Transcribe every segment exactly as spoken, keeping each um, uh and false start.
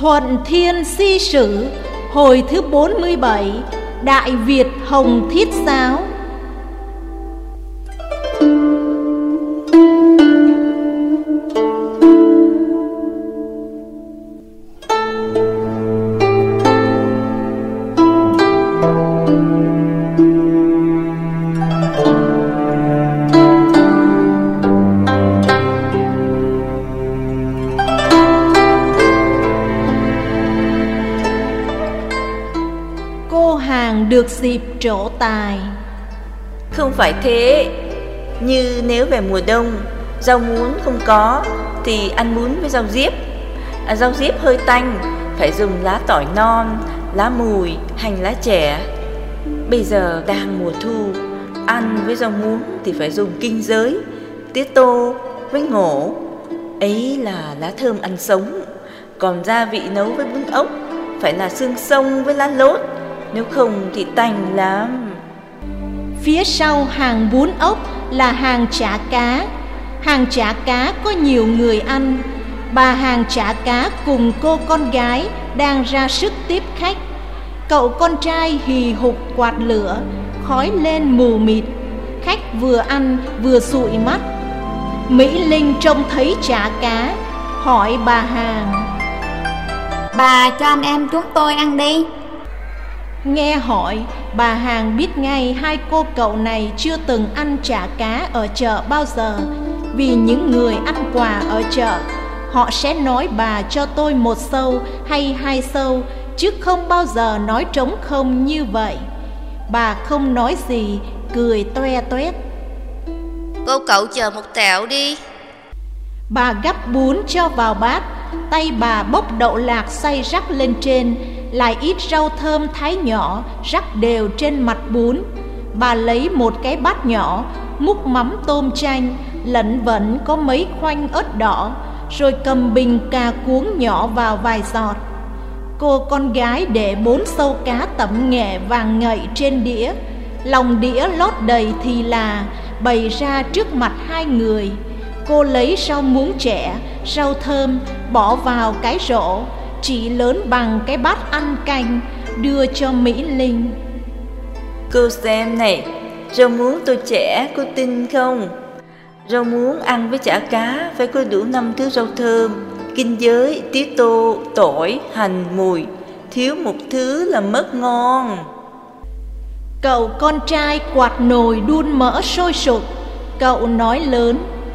Thuận Thiên Si Sử, hồi thứ bốn mươi bảy, Đại Việt Hồng Thiết Giáo. Được dịp trổ tài. Không phải thế. Như nếu về mùa đông, rau muống không có thì ăn bún với rau diếp. à, Rau diếp hơi tanh, phải dùng lá tỏi non, lá mùi, hành lá chẻ. Bây giờ đang mùa thu, ăn với rau muống thì phải dùng kinh giới, tía tô với ngổ. Ấy là lá thơm ăn sống. Còn gia vị nấu với bún ốc phải là xương sông với lá lốt, nếu không thì tanh lắm. Phía sau hàng bún ốc là hàng chả cá. Hàng chả cá có nhiều người ăn. Bà hàng chả cá cùng cô con gái đang ra sức tiếp khách. Cậu con trai hì hục quạt lửa, khói lên mù mịt. Khách vừa ăn vừa dụi mắt. Mỹ Linh trông thấy chả cá, hỏi bà hàng: Bà cho anh em chúng tôi ăn đi. Nghe hỏi, bà hàng biết ngay hai cô cậu này chưa từng ăn chả cá ở chợ bao giờ. Vì những người ăn quà ở chợ, họ sẽ nói bà cho tôi một xâu hay hai xâu, chứ không bao giờ nói trống không như vậy. Bà không nói gì, cười toe toét. Cô cậu chờ một tẹo đi. Bà gắp bún cho vào bát, tay bà bốc đậu lạc xay rắc lên trên, lại ít rau thơm thái nhỏ rắc đều trên mặt bún. Bà lấy một cái bát nhỏ, múc mắm tôm chanh, lẩn vẩn có mấy khoanh ớt đỏ, rồi cầm bình cà cuống nhỏ vào vài giọt. Cô con gái để bốn xâu cá tẩm nghệ vàng ngậy trên đĩa, lòng đĩa lót đầy thì là, bày ra trước mặt hai người. Cô lấy rau muống trẻ, rau thơm bỏ vào cái rổ chỉ lớn bằng cái bát ăn canh, đưa cho Mỹ Linh. Cô xem này, rau muống tôi trẻ, cô tin không? Rau muống ăn với chả cá phải có đủ năm thứ rau thơm, kinh giới, tía tô, tỏi, hành, mùi. Thiếu một thứ là mất ngon. Cậu con trai quạt nồi đun mỡ sôi sục. Cậu nói lớn: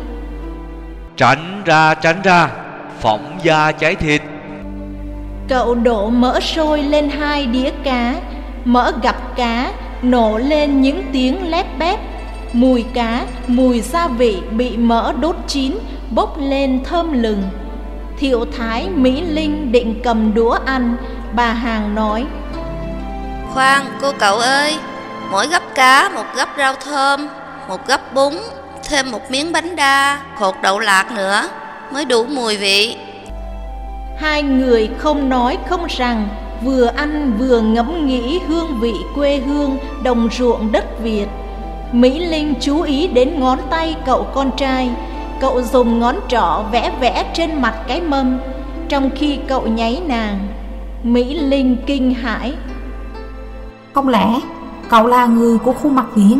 Tránh ra, tránh ra, phỏng da cháy thịt. Cậu đổ mỡ sôi lên hai đĩa cá. Mỡ gặp cá nổ lên những tiếng lép bép. Mùi cá, mùi gia vị bị mỡ đốt chín bốc lên thơm lừng. Thiệu thái Mỹ Linh định cầm đũa ăn. Bà hàng nói: Khoan cô cậu ơi, mỗi gắp cá một gắp rau thơm, một gắp bún, thêm một miếng bánh đa, hột đậu lạc nữa mới đủ mùi vị. Hai người không nói không rằng, vừa ăn vừa ngẫm nghĩ hương vị quê hương đồng ruộng đất Việt. Mỹ Linh chú ý đến ngón tay cậu con trai. Cậu dùng ngón trỏ vẽ vẽ trên mặt cái mâm, trong khi cậu nháy nàng. Mỹ Linh kinh hãi: Không lẽ cậu là người của khu Mặt Viện?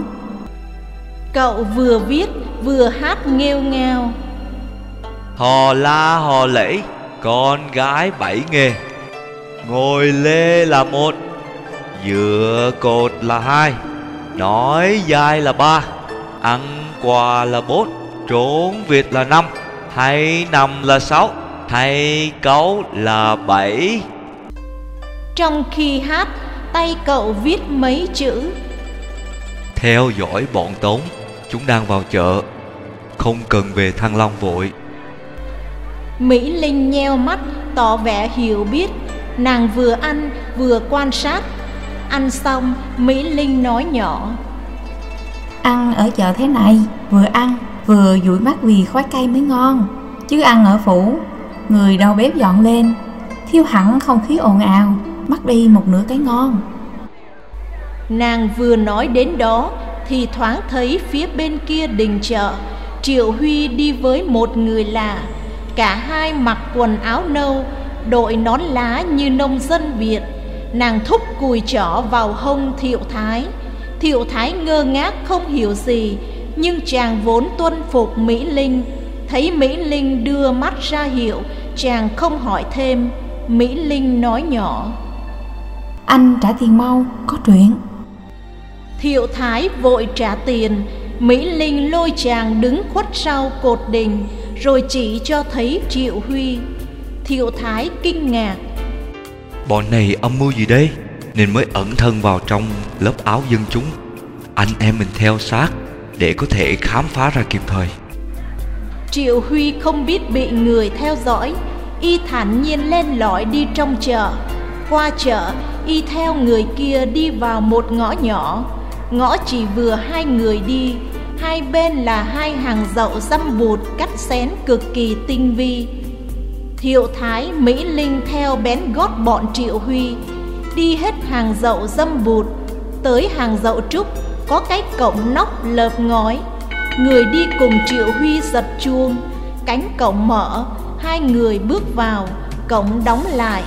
Cậu vừa viết vừa hát nghêu ngao: Hò la hò lẫy, con gái bảy nghề. Ngồi lê là một, dựa cột là hai, nói dai là ba, ăn quà là bốn, trốn Việt là năm, hay nằm là sáu, hay cấu là bảy. Trong khi hát, tay cậu viết mấy chữ: Theo dõi bọn Tống, chúng đang vào chợ, không cần về Thăng Long vội. Mỹ Linh nheo mắt tỏ vẻ hiểu biết. Nàng vừa ăn vừa quan sát. Ăn xong, Mỹ Linh nói nhỏ: Ăn ở chợ thế này, vừa ăn vừa dụi mắt vì khói cây mới ngon. Chứ ăn ở phủ, người đầu bếp dọn lên, thiêu hẳn không khí ồn ào, mất đi một nửa cái ngon. Nàng vừa nói đến đó thì thoáng thấy phía bên kia đình chợ Triệu Huy đi với một người lạ. Cả hai mặc quần áo nâu, đội nón lá như nông dân Việt. Nàng thúc cùi chỏ vào hông Thiệu Thái. Thiệu Thái ngơ ngác không hiểu gì, nhưng chàng vốn tuân phục Mỹ Linh. Thấy Mỹ Linh đưa mắt ra hiệu, chàng không hỏi thêm. Mỹ Linh nói nhỏ: Anh trả tiền mau, có chuyện. Thiệu Thái vội trả tiền. Mỹ Linh lôi chàng đứng khuất sau cột đình, rồi chỉ cho thấy Triệu Huy. Thiệu Thái kinh ngạc: Bọn này âm mưu gì đây, nên mới ẩn thân vào trong lớp áo dân chúng. Anh em mình theo sát để có thể khám phá ra kịp thời. Triệu Huy không biết bị người theo dõi, y thản nhiên len lỏi đi trong chợ. Qua chợ, y theo người kia đi vào một ngõ nhỏ. Ngõ chỉ vừa hai người đi, hai bên là hai hàng dậu răm bụt cắt xén cực kỳ tinh vi. Thiệu Thái, Mỹ Linh theo bén gót bọn Triệu Huy, đi hết hàng dậu răm bụt, tới hàng dậu trúc có cái cổng nóc lợp ngói. Người đi cùng Triệu Huy giật chuông, cánh cổng mở, hai người bước vào, cổng đóng lại.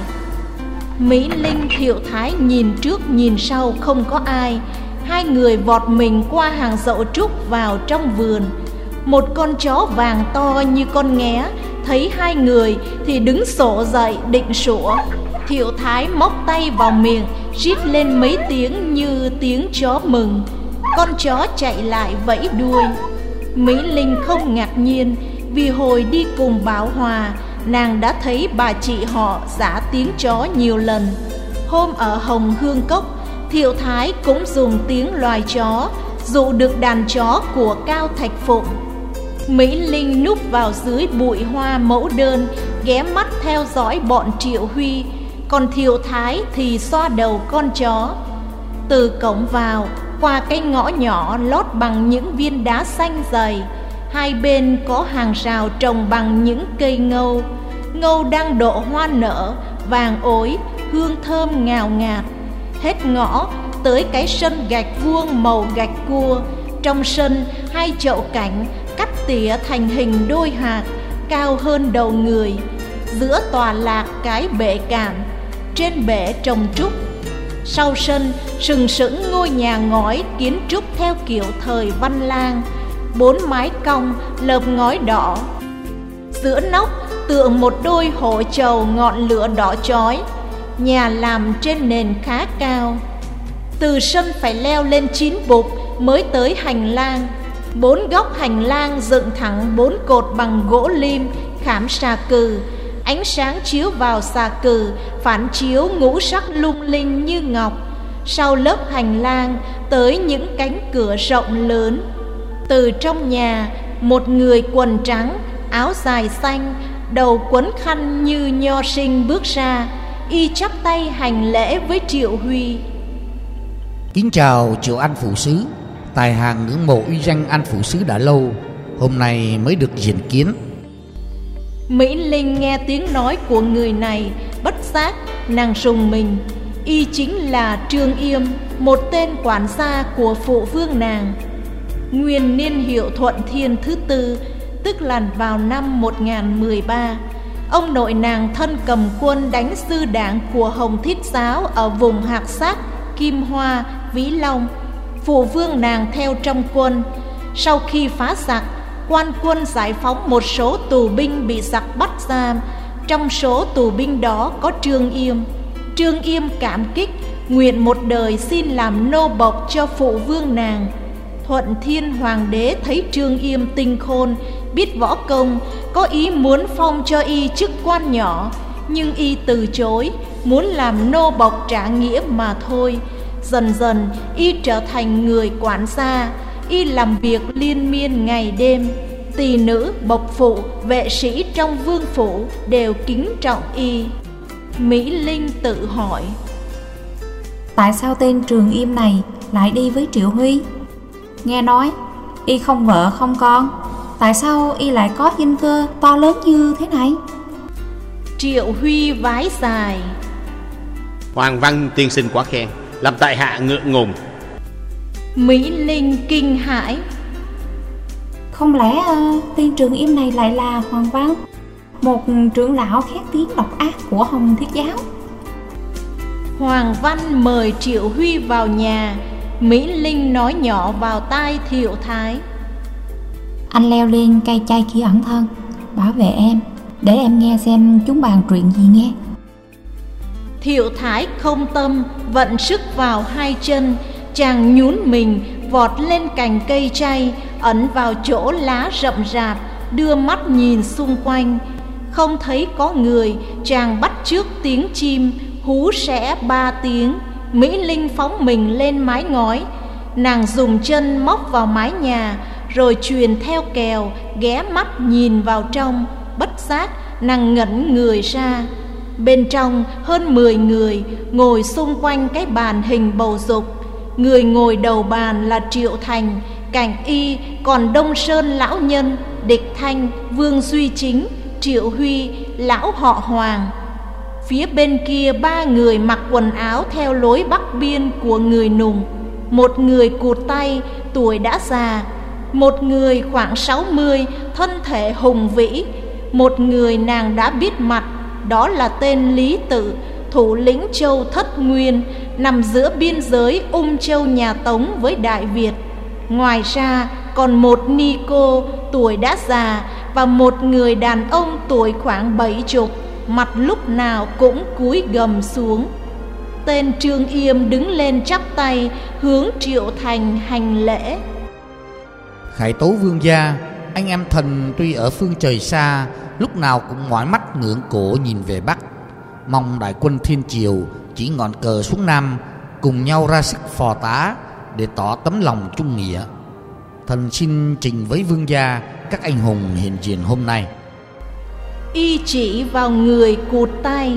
Mỹ Linh, Thiệu Thái nhìn trước nhìn sau không có ai. Hai người vọt mình qua hàng dậu trúc vào trong vườn. Một con chó vàng to như con nghé thấy hai người thì đứng sổ dậy định sủa. Thiệu Thái móc tay vào miệng, rít lên mấy tiếng như tiếng chó mừng. Con chó chạy lại vẫy đuôi. Mỹ Linh không ngạc nhiên, vì hồi đi cùng Bảo Hòa, nàng đã thấy bà chị họ giã tiếng chó nhiều lần. Hôm ở Hồng Hương Cốc, Thiệu Thái cũng dùng tiếng loài chó dụ được đàn chó của Cao Thạch Phụng. Mỹ Linh núp vào dưới bụi hoa mẫu đơn, ghé mắt theo dõi bọn Triệu Huy, còn Thiệu Thái thì xoa đầu con chó. Từ cổng vào, qua cái ngõ nhỏ lót bằng những viên đá xanh dày, hai bên có hàng rào trồng bằng những cây ngâu. Ngâu đang độ hoa nở, vàng ối, hương thơm ngào ngạt. Hết ngõ tới cái sân gạch vuông màu gạch cua. Trong sân hai chậu cảnh cắt tỉa thành hình đôi hạt, cao hơn đầu người. Giữa tòa lạc cái bể cạn, trên bể trồng trúc. Sau sân sừng sững ngôi nhà ngói kiến trúc theo kiểu thời Văn Lang, bốn mái cong lợp ngói đỏ. Giữa nóc tượng một đôi hổ trầu ngọn lửa đỏ chói. Nhà làm trên nền khá cao, từ sân phải leo lên chín bục mới tới hành lang. Bốn góc hành lang dựng thẳng bốn cột bằng gỗ lim khảm xà cừ. Ánh sáng chiếu vào xà cừ, phản chiếu ngũ sắc lung linh như ngọc. Sau lớp hành lang tới những cánh cửa rộng lớn. Từ trong nhà, một người quần trắng, áo dài xanh, đầu quấn khăn như nho sinh bước ra. Y chắp tay hành lễ với Triệu Huy. Kính chào Triệu An Phủ Sứ. Tài hàng ngưỡng mộ uy danh An Phủ Sứ đã lâu, hôm nay mới được diện kiến. Mỹ Linh nghe tiếng nói của người này, bất giác nàng rùng mình. Y chính là Trương Yêm, một tên quản gia của phụ vương nàng. Nguyên niên hiệu Thuận Thiên thứ tư, tức là vào năm một nghìn mười ba. Ông nội nàng thân cầm quân đánh sư đảng của Hồng Thiết Giáo ở vùng Hạc Sát, Kim Hoa, Vĩ Long. Phụ vương nàng theo trong quân. Sau khi phá giặc, quan quân giải phóng một số tù binh bị giặc bắt giam. Trong số tù binh đó có Trương Yêm. Trương Yêm cảm kích, nguyện một đời xin làm nô bộc cho phụ vương nàng. Thuận Thiên Hoàng đế thấy Trương Yêm tinh khôn, biết võ công, có ý muốn phong cho y chức quan nhỏ, nhưng y từ chối, muốn làm nô bộc trả nghĩa mà thôi. Dần dần y trở thành người quản gia. Y làm việc liên miên ngày đêm. Tỳ nữ, bộc phụ, vệ sĩ trong vương phủ đều kính trọng y. Mỹ Linh tự hỏi: tại sao tên Trường Yêm này lại đi với Triệu Huy? Nghe nói y không vợ không con, tại sao y lại có vinh cơ to lớn như thế này? Triệu Huy vái dài: Hoàng văn tiên sinh quá khen, làm tại hạ ngượng ngùng. Mỹ Linh kinh hãi: không lẽ uh, tên Trường Yêm này lại là Hoàng văn? một trưởng lão khét tiếng độc ác của Hồng Thiết giáo. Hoàng Văn mời Triệu Huy vào nhà. Mỹ Linh nói nhỏ vào tai Thiệu Thái: Anh leo lên cây chai kia ẩn thân, bảo vệ em, để em nghe xem chúng bàn chuyện gì nghe. Thiệu Thái không tâm, vận sức vào hai chân. Chàng nhún mình vọt lên cành cây chai, ẩn vào chỗ lá rậm rạp, đưa mắt nhìn xung quanh. Không thấy có người, chàng bắt chước tiếng chim hú sẻ ba tiếng. Mỹ Linh phóng mình lên mái ngói. Nàng dùng chân móc vào mái nhà, rồi truyền theo kèo, ghé mắt nhìn vào trong. Bất giác nàng ngẩn người ra. Bên trong hơn mười người ngồi xung quanh cái bàn hình bầu dục. Người ngồi đầu bàn là Triệu Thành, cạnh y còn Đông Sơn lão nhân, Địch Thanh, Vương Duy Chính, Triệu Huy, lão họ Hoàng. Phía bên kia ba người mặc quần áo theo lối Bắc Biên của người Nùng. Một người cụt tay, tuổi đã già. Một người khoảng sáu mươi, thân thể hùng vĩ. Một người nàng đã biết mặt, đó là tên Lý Tự, thủ lĩnh châu Thất Nguyên, nằm giữa biên giới Ung Châu nhà Tống với Đại Việt. Ngoài ra còn một ni cô tuổi đã già và một người đàn ông tuổi khoảng bảy chục, mặt lúc nào cũng cúi gầm xuống. Tên Trương Yêm đứng lên chắp tay hướng Triệu Thành hành lễ. Khải tấu vương gia, anh em thần tuy ở phương trời xa, lúc nào cũng mỏi mắt ngưỡng cổ nhìn về Bắc, mong đại quân thiên triều chỉ ngọn cờ xuống Nam, cùng nhau ra sức phò tá để tỏ tấm lòng trung nghĩa. Thần xin trình với vương gia các anh hùng hiện diện hôm nay. Y chỉ vào người cụt tay.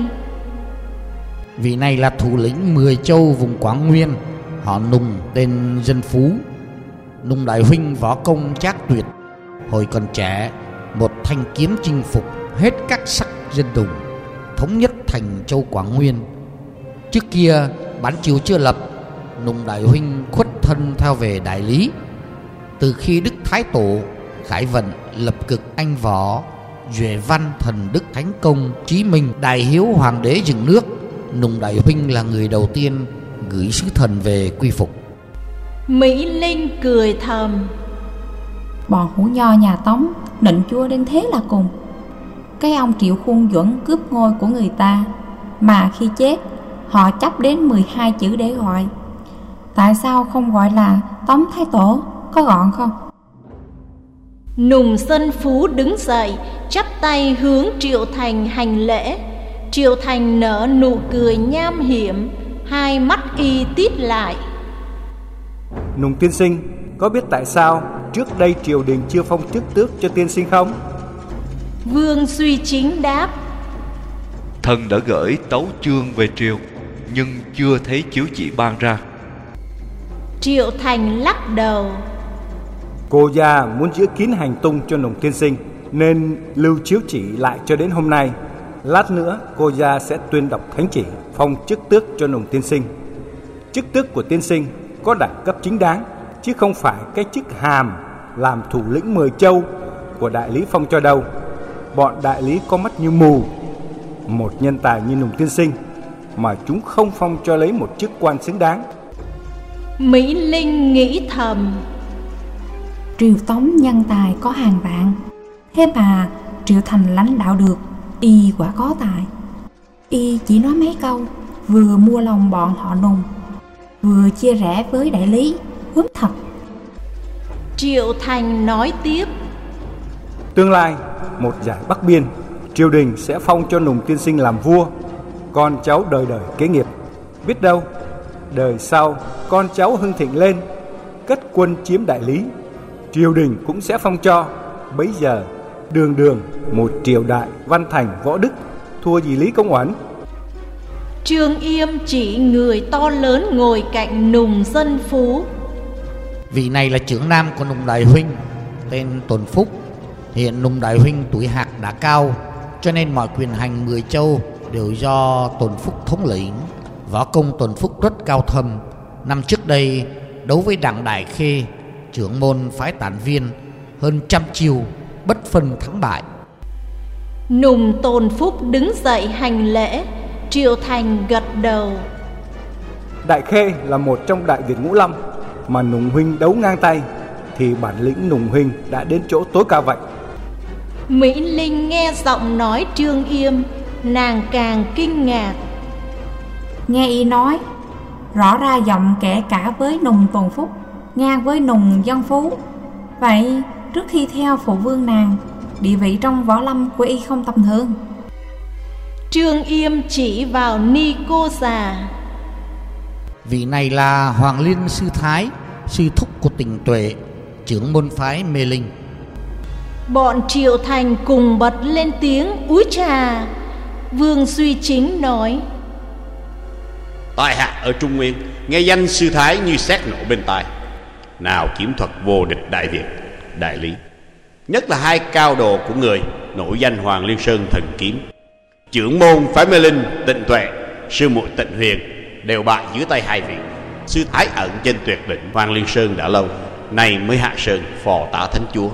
Vị này là thủ lĩnh mười châu vùng Quảng Nguyên, họ Nùng, tên Dân Phú. Nùng đại huynh võ công trác tuyệt, hồi còn trẻ một thanh kiếm chinh phục hết các sắc dân Nùng, thống nhất thành châu Quảng Nguyên. Trước kia bản triều chưa lập, Nùng đại huynh khuất thân theo về Đại Lý. Từ khi Đức Thái Tổ khải vận lập cực anh võ, duệ văn thần Đức Thánh Công Chí Minh đại hiếu hoàng đế dựng nước, Nùng đại huynh là người đầu tiên gửi sứ thần về quy phục. Mỹ Linh cười thầm: Bọn hủ nho nhà Tống nịnh chúa đến thế là cùng. Cái ông Triệu Khuôn Duẩn cướp ngôi của người ta, mà khi chết họ chấp đến mười hai chữ để gọi. Tại sao không gọi là Tống Thái Tổ, có gọn không? Nùng Dân Phú đứng dậy, chắp tay hướng Triệu Thành hành lễ. Triệu Thành nở nụ cười nham hiểm, hai mắt y tít lại. Nùng tiên sinh, có biết tại sao trước đây triều đình chưa phong chức tước cho tiên sinh không? Vương Duy Chính đáp: Thần đã gửi tấu chương về triều, nhưng chưa thấy chiếu chỉ ban ra. Triệu Thành lắc đầu: Cô gia muốn giữ kín hành tung cho Nùng tiên sinh, nên lưu chiếu chỉ lại cho đến hôm nay. Lát nữa cô gia sẽ tuyên đọc thánh chỉ phong chức tước cho Nùng tiên sinh. Chức tước của tiên sinh có đẳng cấp chính đáng, chứ không phải cái chức hàm làm thủ lĩnh mười châu của đại lý phong cho đâu. Bọn đại lý có mắt như mù. Một nhân tài như Nùng tiên sinh mà chúng không phong cho lấy một chức quan xứng đáng. Mỹ Linh nghĩ thầm: Triều Tống nhân tài có hàng vạn, thế mà Triệu Thành lãnh đạo được, y quả có tài. Y chỉ nói mấy câu, vừa mua lòng bọn họ Nùng, vừa chia rẽ với đại lý, gớm thật. Triệu Thành nói tiếp: Tương lai một giải Bắc Biên, triều đình sẽ phong cho Nùng tiên sinh làm vua, con cháu đời đời kế nghiệp. Biết đâu đời sau con cháu hưng thịnh lên, cất quân chiếm đại lý, triều đình cũng sẽ phong cho. Bấy giờ đường đường một triều đại văn thành võ đức, thua gì Lý Công Uẩn. Trương Yêm chỉ người to lớn ngồi cạnh Nùng Dân Phú. Vị này là trưởng nam của Nùng đại huynh, tên Tuần Phúc. Hiện Nùng đại huynh tuổi hạc đã cao, cho nên mọi quyền hành mười châu đều do Tuần Phúc thống lĩnh. Võ công Tuần Phúc rất cao thâm. Năm trước đây đấu với Đặng Đại Khê, trưởng môn phái Tản Viên, hơn trăm chiêu bất phân thắng bại. Nùng Tôn Phúc đứng dậy hành lễ. Triệu Thành gật đầu. Đại Khê là một trong Đại Việt Ngũ Lâm, mà Nùng huynh đấu ngang tay thì bản lĩnh Nùng huynh đã đến chỗ tối cao vậy. Mỹ Linh nghe giọng nói Trương Yêm, nàng càng kinh ngạc. Nghe y nói, rõ ra giọng kể cả với Nùng Tôn Phúc ngang với Nùng Dân Phú. Vậy trước khi theo phụ vương nàng, địa vị trong võ lâm của y không tầm thường. Trương Yêm chỉ vào Ni Cô già. Vị này là Hoàng Liên sư thái, sư thúc của Tình Tuệ, trưởng môn phái Mê Linh. Bọn Triệu Thành cùng bật lên tiếng úi trà. Vương Duy Chính nói: Tại hạ ở Trung Nguyên, nghe danh sư thái như sét nổ bên tai. Nào kiếm thuật vô địch Đại Việt, Đại Lý, nhất là hai cao đồ của người nổi danh Hoàng Liên Sơn thần kiếm. Trưởng môn phái Mê Linh Tịnh Tuệ, sư muội Tịnh Huyền đều bại dưới tay hai vị. Sư thái ẩn trên tuyệt đỉnh Hoàng Liên Sơn đã lâu, nay mới hạ sơn phò tá thánh chúa.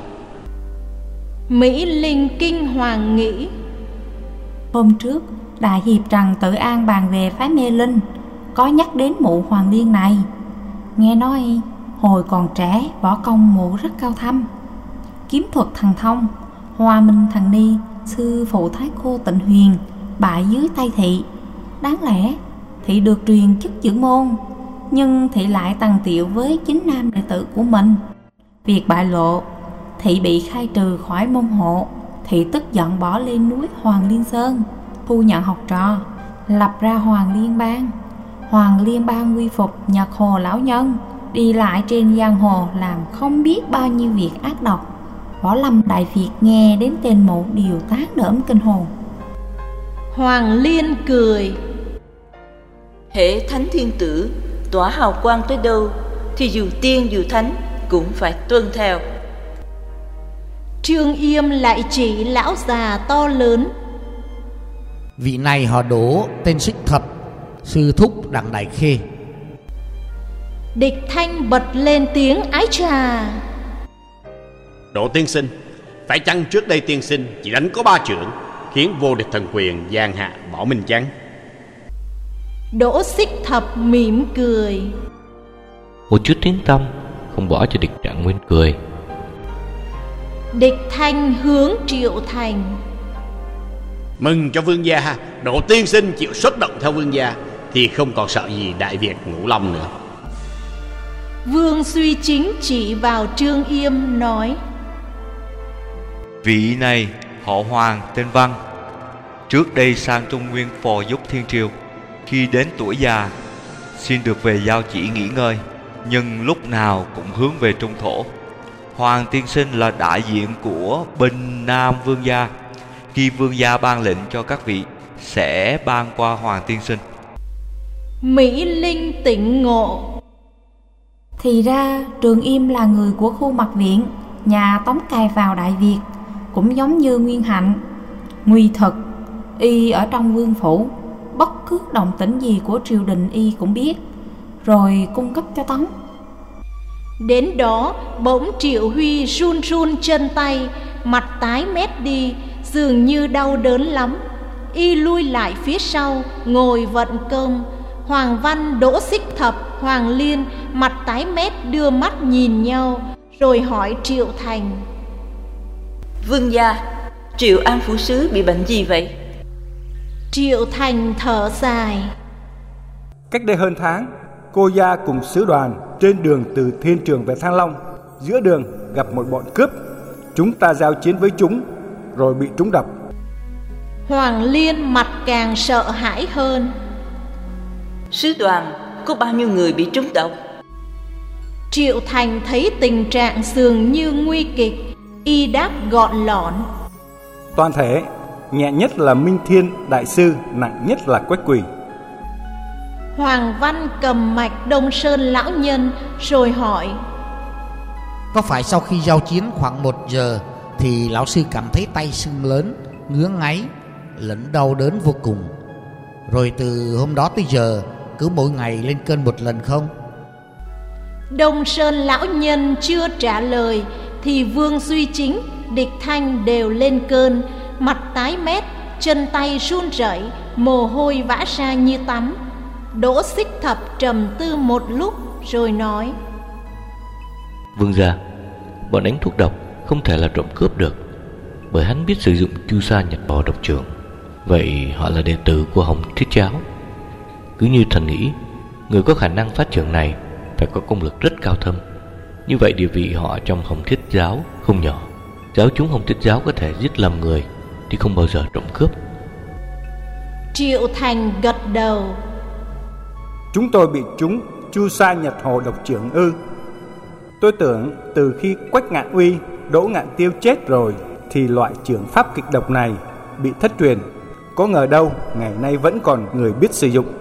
Mỹ Linh kinh hoàng nghĩ: Hôm trước Đại Hiệp Trần Tự An bàn về phái Mê Linh, có nhắc đến mụ Hoàng Liên này. Nghe nói hồi còn trẻ võ công mụ rất cao thâm, kiếm thuật thần thông, Hoa Minh Thần Ni sư phụ thái cô Tịnh Huyền bại dưới tay thị. Đáng lẽ thị được truyền chức trưởng môn, nhưng thị lại tằng tiệu với chính nam đệ tử của mình. Việc bại lộ, thị bị khai trừ khỏi môn hộ. Thị tức giận bỏ lên núi Hoàng Liên Sơn, thu nhận học trò, lập ra Hoàng Liên Bang. Hoàng Liên Bang quy phục Nhật Hồ lão nhân, đi lại trên giang hồ làm không biết bao nhiêu việc ác độc. Võ lâm Đại Việt nghe đến tên mụ đều tán đỡm kinh hồn. Hoàng Liên cười: Hễ thánh thiên tử tỏa hào quang tới đâu, thì dù tiên dù thánh cũng phải tuân theo. Trương Yêm lại chỉ lão già to lớn: Vị này họ Đỗ, tên Xích Thập, sư thúc Đặng Đại Khê. Địch Thanh bật lên tiếng ái trà: Đỗ tiên sinh, phải chăng trước đây tiên sinh chỉ đánh có ba chưởng, khiến vô địch thần quyền giang hạ bỏ mình chăng? Đỗ Xích Thập mỉm cười: Một chút tín tâm, không bỏ cho địch Trạng Nguyên cười. Địch Thanh hướng Triệu Thành: Mừng cho vương gia, Đỗ tiên sinh chịu xuất động theo vương gia, thì không còn sợ gì Đại Việt Ngũ Lâm nữa. Vương Duy Chính chỉ vào Trương Yêm nói: Vị này họ Hoàng tên Văn, trước đây sang Trung Nguyên phò giúp thiên triều. Khi đến tuổi già, xin được về giao chỉ nghỉ ngơi, nhưng lúc nào cũng hướng về Trung Thổ. Hoàng tiên sinh là đại diện của Bình Nam Vương gia. Khi Vương gia ban lệnh cho các vị, sẽ ban qua Hoàng tiên sinh. Mỹ Linh tỉnh ngộ: Thì ra Trường Yêm là người của khu Mật Viện, nhà Tống cai vào Đại Việt, cũng giống như Nguyên Hạnh. Nguy thực, y ở trong vương phủ, bất cứ động tĩnh gì của triều đình y cũng biết, rồi cung cấp cho Tống. Đến đó bỗng Triệu Huy run run chân tay, mặt tái mét đi, dường như đau đớn lắm. Y lui lại phía sau, ngồi vận công. Hoàng Văn, Đỗ Xích Thập, Hoàng Liên mặt tái mét đưa mắt nhìn nhau, rồi hỏi Triệu Thành: Vương gia, Triệu An phủ sứ bị bệnh gì vậy? Triệu Thành thở dài: Cách đây hơn tháng, cô gia cùng sứ đoàn trên đường từ Thiên Trường về Thăng Long. Giữa đường gặp một bọn cướp, chúng ta giao chiến với chúng, rồi bị trúng độc. Hoàng Liên mặt càng sợ hãi hơn: Sứ đoàn có bao nhiêu người bị trúng độc? Triệu Thành thấy tình trạng dường như nguy kịch, y đáp gọn lỏn: Toàn thể, nhẹ nhất là Minh Thiên đại sư, nặng nhất là Quách Quỳ. Hoàng Văn cầm mạch Đông Sơn lão nhân, rồi hỏi: Có phải sau khi giao chiến khoảng một giờ thì lão sư cảm thấy tay sưng lớn, ngứa ngáy, lẫn đau đớn vô cùng, rồi từ hôm đó tới giờ cứ mỗi ngày lên cơn một lần không? Đông Sơn lão nhân chưa trả lời thì Vương Duy Chính, Địch Thanh đều lên cơn. mặt tái mét, chân tay run rẩy, mồ hôi vã ra như tắm. Đỗ Xích Thập trầm tư một lúc rồi nói: Vương gia, bọn đánh thuốc độc không thể là trộm cướp được, bởi hắn biết sử dụng chu sa nhật bò độc trưởng. Vậy họ là đệ tử của Hồng Thiết Giáo. Cứ như thần nghĩ, người có khả năng phát trưởng này phải có công lực rất cao thâm. Như vậy địa vị họ trong Hồng Thiết Giáo không nhỏ. Giáo chúng Hồng Thiết Giáo có thể giết lầm người thì không bao giờ trộm cướp. Triệu Thành gật đầu: Chúng tôi bị trúng chu sa nhật hồ độc trưởng ư? Tôi tưởng từ khi Quách Ngạn Uy, Đỗ Ngạn Tiêu chết rồi thì loại trưởng pháp kịch độc này bị thất truyền. Có ngờ đâu ngày nay vẫn còn người biết sử dụng.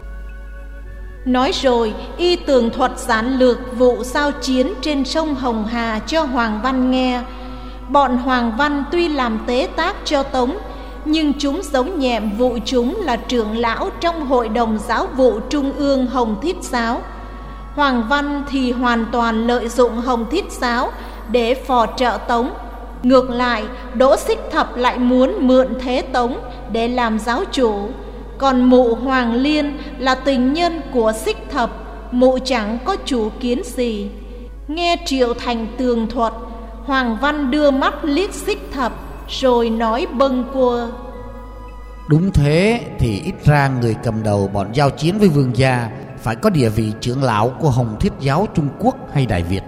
Nói rồi, y tường thuật giản lược vụ giao chiến trên sông Hồng Hà cho Hoàng Văn nghe. Bọn Hoàng Văn tuy làm tế tác cho Tống, nhưng chúng giống nhẹm vụ chúng là trưởng lão trong Hội đồng Giáo vụ Trung ương Hồng Thiết Giáo. Hoàng Văn thì hoàn toàn lợi dụng Hồng Thiết Giáo để phò trợ Tống. Ngược lại, Đỗ Xích Thập lại muốn mượn thế Tống để làm giáo chủ. Còn mụ Hoàng Liên là tình nhân của Xích Thập, mụ chẳng có chủ kiến gì. Nghe Triệu Thành tường thuật, Hoàng Văn đưa mắt liếc Xích Thập rồi nói bâng quơ: Đúng thế, thì ít ra người cầm đầu bọn giao chiến với vương gia phải có địa vị trưởng lão của Hồng Thiết Giáo Trung Quốc hay Đại Việt.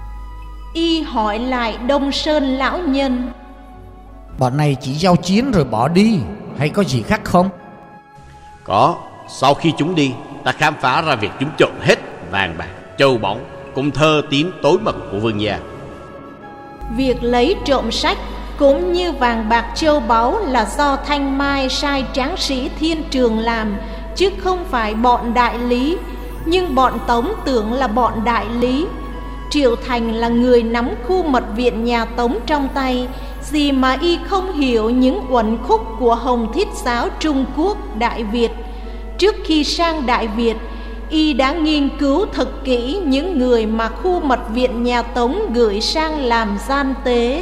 Y hỏi lại Đông Sơn lão nhân: Bọn này chỉ giao chiến rồi bỏ đi hay có gì khác không? Có, sau khi chúng đi, ta khám phá ra việc chúng trộm hết vàng bạc, châu báu cùng thơ tín tối mật của vương gia. Việc lấy trộm sách cũng như vàng bạc châu báu là do Thanh Mai sai tráng sĩ Thiên Trường làm, chứ không phải bọn đại lý. Nhưng bọn Tống tưởng là bọn đại lý. Triệu Thành là người nắm khu mật viện nhà Tống trong tay, gì mà y không hiểu những uẩn khúc của Hồng Thiết Giáo Trung Quốc Đại Việt. Trước khi sang Đại Việt, y đã nghiên cứu thật kỹ những người mà khu mật viện nhà Tống gửi sang làm gian tế.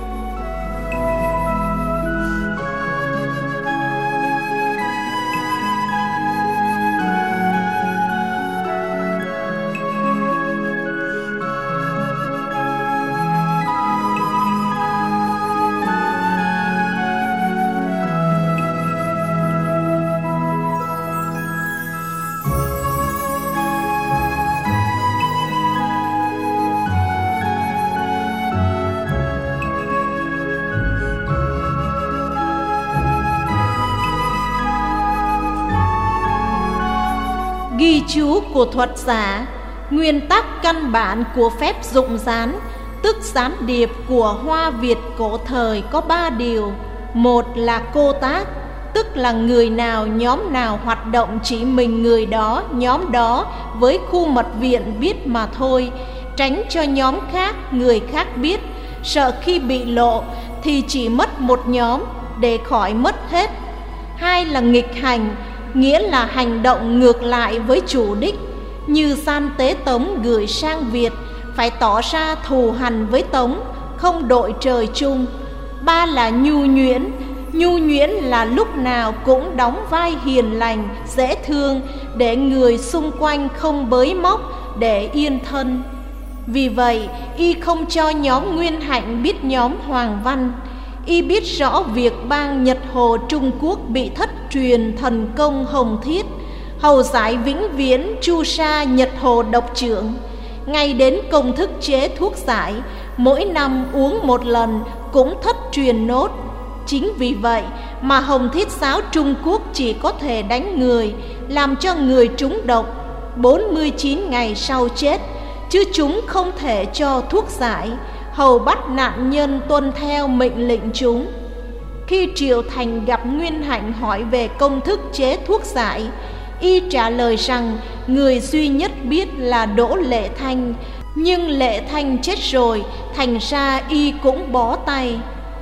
Ghi chú của thuật giả, nguyên tắc căn bản của phép dụng gián, tức gián điệp của Hoa Việt cổ thời có ba điều. Một là cô tác, tức là người nào nhóm nào hoạt động chỉ mình người đó, nhóm đó với khu mật viện biết mà thôi, tránh cho nhóm khác, người khác biết, sợ khi bị lộ thì chỉ mất một nhóm để khỏi mất hết. Hai là nghịch hành, nghĩa là hành động ngược lại với chủ đích, như gian tế Tống gửi sang Việt phải tỏ ra thù hằn với Tống, không đội trời chung. Ba là nhu nhuyễn, nhu nhuyễn là lúc nào cũng đóng vai hiền lành, dễ thương để người xung quanh không bới móc để yên thân. Vì vậy, y không cho nhóm Nguyên Hạnh biết nhóm Hoàng Văn. Y biết rõ việc bang Nhật Hồ Trung Quốc bị thất truyền thần công Hồng Thiết, hầu giải vĩnh viễn chu sa Nhật Hồ độc trưởng. Ngay đến công thức chế thuốc giải, mỗi năm uống một lần cũng thất truyền nốt. Chính vì vậy mà Hồng Thiết Giáo Trung Quốc chỉ có thể đánh người, làm cho người trúng độc bốn mươi chín ngày sau chết, chứ chúng không thể cho thuốc giải, hầu bắt nạn nhân tuân theo mệnh lệnh chúng. Khi Triệu Thành gặp Nguyên Hạnh hỏi về công thức chế thuốc giải, y trả lời rằng người duy nhất biết là Đỗ Lệ Thanh, nhưng Lệ Thanh chết rồi, thành ra y cũng bó tay.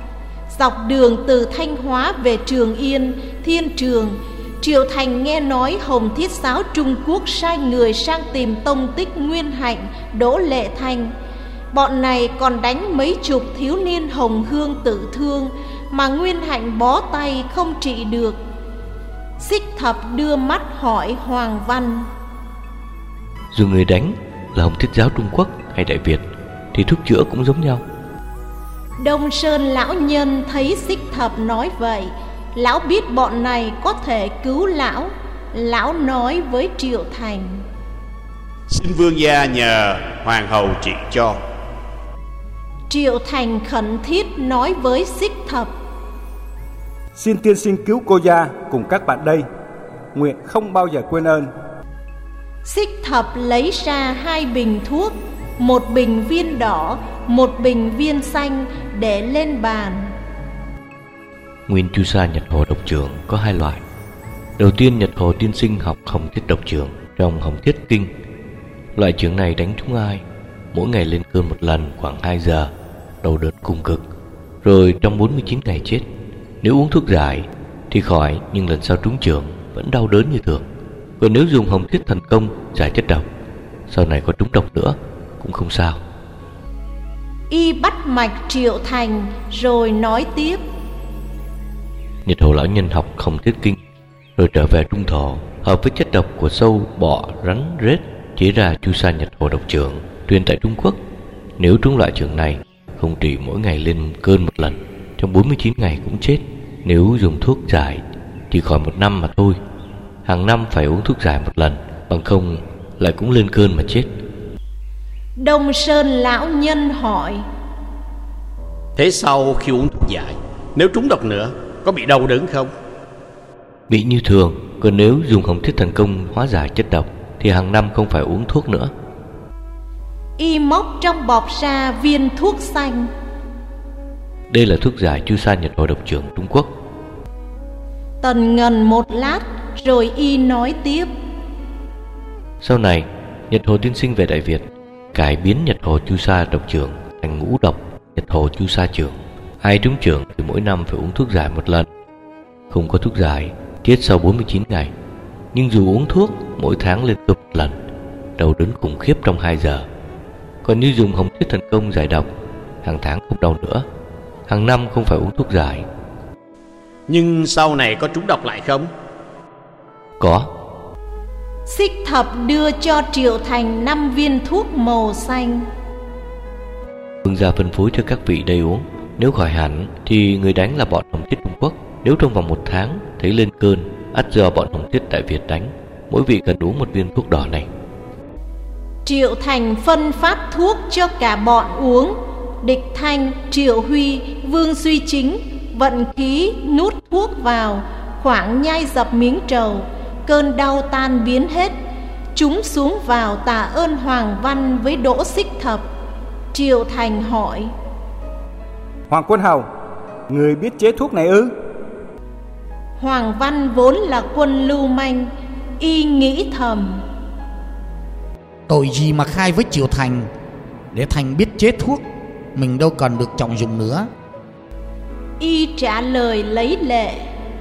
Dọc đường từ Thanh Hóa về Trường Yên, Thiên Trường, Triệu Thành nghe nói Hồng Thiết Giáo Trung Quốc sai người sang tìm tông tích Nguyên Hạnh, Đỗ Lệ Thanh. Bọn này còn đánh mấy chục thiếu niên Hồng Hương tự thương, mà Nguyên Hạnh bó tay không trị được. Xích Thập đưa mắt hỏi Hoàng Văn: Dù người đánh là Hồng Thiết Giáo Trung Quốc hay Đại Việt thì thuốc chữa cũng giống nhau. Đông Sơn lão nhân thấy Xích Thập nói vậy, lão biết bọn này có thể cứu lão. Lão nói với Triệu Thành: Xin vương gia nhờ hoàng hầu trị cho. Triệu Thành khẩn thiết nói với Xích Thập: Xin tiên sinh cứu cô gia cùng các bạn đây, nguyện không bao giờ quên ơn. Xích Thập lấy ra hai bình thuốc, một bình viên đỏ, một bình viên xanh để lên bàn. Nguyên chu sa Nhật Hồ độc trưởng có hai loại. Đầu tiên, Nhật Hồ tiên sinh học Hồng Thiết độc trưởng trong Hồng Thiết Kinh. Loại trưởng này đánh trúng ai, mỗi ngày lên cơn một lần khoảng hai giờ, đau đớn cùng cực, rồi trong bốn mươi chín ngày chết. Nếu uống thuốc giải thì khỏi, nhưng lần sau trúng trưởng vẫn đau đớn như thường. Còn nếu dùng Hồng Thiết thần công giải chất độc, sau này có trúng độc nữa cũng không sao. Y bắt mạch Triệu Thành rồi nói tiếp: Nhật Hồ lão nhân học Hồng Thiết Kinh rồi trở về Trung Thổ, hợp với chất độc của sâu, bọ, rắn, rết chế ra chu sa Nhật Hồ độc trưởng truyền tại Trung Quốc. Nếu trúng loại trưởng này, không chỉ mỗi ngày lên cơn một lần, trong bốn mươi chín ngày cũng chết. Nếu dùng thuốc giải chỉ khỏi một năm mà thôi, hàng năm phải uống thuốc giải một lần, bằng không lại cũng lên cơn mà chết. Đông Sơn lão nhân hỏi: Thế sau khi uống thuốc giải, nếu trúng độc nữa có bị đau đớn không? Bị như thường. Còn nếu dùng Hồng Thiết thần công hóa giải chất độc thì hàng năm không phải uống thuốc nữa. Y móc trong bọc ra viên thuốc xanh. Đây là thuốc giải chu sa Nhật Hồ độc trưởng Trung Quốc. Tần ngần một lát rồi Y nói tiếp: Sau này Nhật Hồ tiên sinh về Đại Việt, cải biến Nhật Hồ chu sa độc trưởng thành ngũ độc Nhật Hồ chu sa trưởng. Ai trúng trưởng thì mỗi năm phải uống thuốc giải một lần. Không có thuốc giải, chết sau bốn mươi chín ngày. Nhưng dù uống thuốc, mỗi tháng lên cơn một lần, đau đớn khủng khiếp trong hai giờ. Còn như dùng Hồng Thiết thần công giải độc, hàng tháng không đau nữa, hàng năm không phải uống thuốc giải. Nhưng sau này có trúng độc lại không? Có. Xích Thập đưa cho Triệu Thành năm viên thuốc màu xanh. Vương gia phân phối cho các vị đây uống. Nếu khỏi hẳn thì người đánh là bọn Hồng Thiết Trung Quốc. Nếu trong vòng một tháng thấy lên cơn, ắt do bọn Hồng Thiết Đại Việt đánh. Mỗi vị cần uống một viên thuốc đỏ này. Triệu Thành phân phát thuốc cho cả bọn uống. Địch Thanh, Triệu Huy, Vương Duy Chính vận khí nút thuốc vào, khoảng nhai dập miếng trầu, cơn đau tan biến hết. Chúng xuống vào tạ ơn Hoàng Văn với Đỗ Xích Thập. Triệu Thành hỏi: Hoàng Quân Hầu, người biết chế thuốc này ư? Hoàng Văn vốn là quân lưu manh, Y nghĩ thầm: Tội gì mà khai với Triệu Thành, để Thành biết chế thuốc, mình đâu còn được trọng dụng nữa. Y trả lời lấy lệ: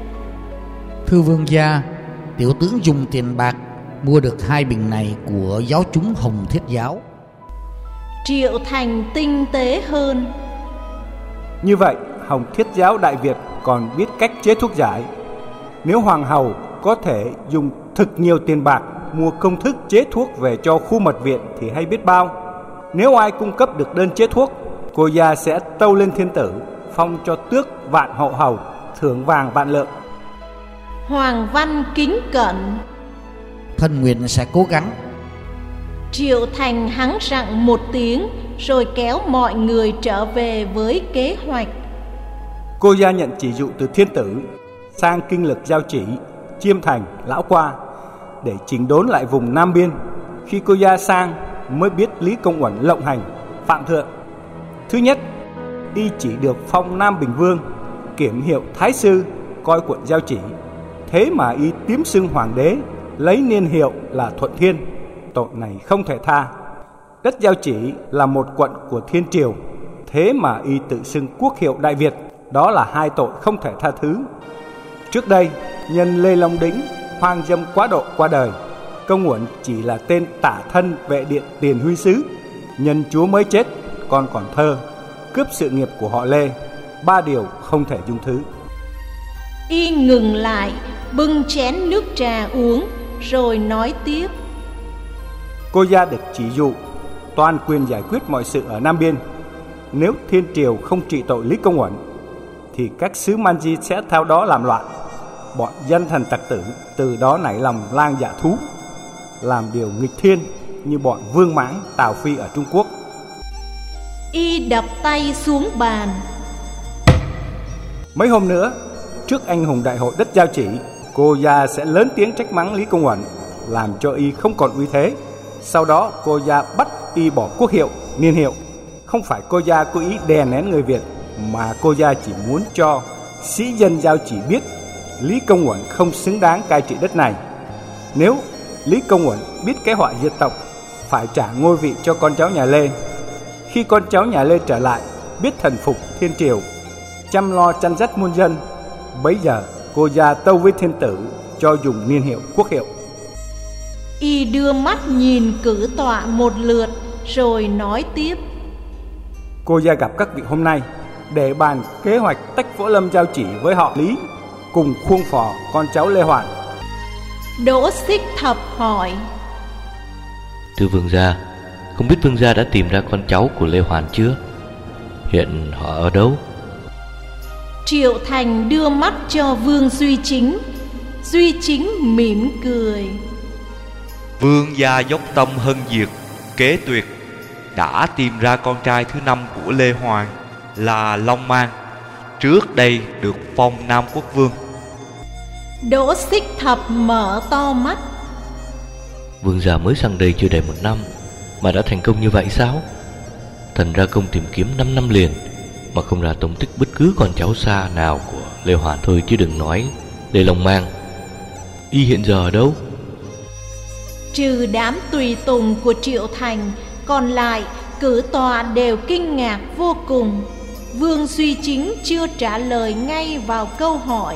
Thưa vương gia, tiểu tướng dùng tiền bạc mua được hai bình này của giáo chúng Hồng Thiết Giáo. Triệu Thành tinh tế hơn: Như vậy Hồng Thiết Giáo Đại Việt còn biết cách chế thuốc giải. Nếu Hoàng hầu có thể dùng thực nhiều tiền bạc mua công thức chế thuốc về cho khu mật viện thì hay biết bao. Nếu ai cung cấp được đơn chế thuốc, cô gia sẽ tâu lên thiên tử, phong cho tước vạn hậu hầu, thưởng vàng vạn lượng. Hoàng Văn kính cẩn: Thân nguyện sẽ cố gắng. Triệu Thành hắng rặng một tiếng rồi kéo mọi người trở về với kế hoạch. Cô gia nhận chỉ dụ từ thiên tử sang kinh lực Giao Chỉ, Chiêm Thành, Lão Qua để chỉnh đốn lại vùng Nam Biên. Khi cô gia sang mới biết Lý Công Uẩn lộng hành, phạm thượng. Thứ nhất, y chỉ được phong Nam Bình Vương, kiểm hiệu Thái Sư, coi quận Giao Chỉ. Thế mà y tiếm xưng hoàng đế, lấy niên hiệu là Thuận Thiên. Tội này không thể tha. Đất Giao Chỉ là một quận của Thiên Triều, thế mà y tự xưng quốc hiệu Đại Việt. Đó là hai tội không thể tha thứ. Trước đây, nhân Lê Long Đĩnh hoang dâm quá độ qua đời, Công Uẩn chỉ là tên tả thân vệ điện tiền huy sứ. Nhân chúa mới chết, con còn thơ, cướp sự nghiệp của họ Lê. ba điều không thể dung thứ. Y ngừng lại, bưng chén nước trà uống, rồi nói tiếp. Cô gia được chỉ dụ toàn quyền giải quyết mọi sự ở Nam Biên. Nếu thiên triều không trị tội Lý Công Uẩn thì các sứ Man Di sẽ theo đó làm loạn. Bọn dân thần tặc tử từ đó nảy lòng lang dạ thú, làm điều nghịch thiên như bọn Vương Mãng, Tào Phi ở Trung Quốc. Y đập tay xuống bàn. Mấy hôm nữa, trước anh hùng đại hội đất Giao Chỉ, cô gia sẽ lớn tiếng trách mắng Lý Công Uẩn, làm cho y không còn uy thế. Sau đó cô gia bắt y bỏ quốc hiệu, niên hiệu. Không phải cô gia cố ý đè nén người Việt, mà cô gia chỉ muốn cho sĩ dân Giao Chỉ biết Lý Công Uẩn không xứng đáng cai trị đất này. Nếu Lý Công Uẩn biết cái họa diệt tộc, phải trả ngôi vị cho con cháu nhà Lê. Khi con cháu nhà Lê trở lại, biết thần phục thiên triều, chăm lo chăn dắt muôn dân, bấy giờ cô gia tâu với thiên tử cho dùng niên hiệu quốc hiệu. Y đưa mắt nhìn cử tọa một lượt, rồi nói tiếp. Cô gia gặp các vị hôm nay để bàn kế hoạch tách Võ Lâm Giao Chỉ với họ Lý, cùng khuông phò con cháu Lê Hoàn. Đỗ Xích Thập hỏi. Thưa vương gia, không biết vương gia đã tìm ra con cháu của Lê Hoàn chưa? Hiện họ ở đâu? Triệu Thành đưa mắt cho Vương Duy Chính. Duy Chính mỉm cười. Vương gia dốc tâm hân diệt, kế tuyệt, đã tìm ra con trai thứ năm của Lê Hoàn là Long Mang, trước đây được phong Nam Quốc Vương. Đỗ Xích Thập mở to mắt. Vương gia mới sang đây chưa đầy một năm mà đã thành công như vậy sao? Thần ra công tìm kiếm năm năm liền mà không ra tung tích bất cứ con cháu xa nào của Lê Hoàn thôi, chứ đừng nói Lê Long Mang. Y hiện giờ ở đâu? Trừ đám tùy tùng của Triệu Thành, còn lại cử tọa đều kinh ngạc vô cùng. Vương Duy Chính chưa trả lời ngay vào câu hỏi.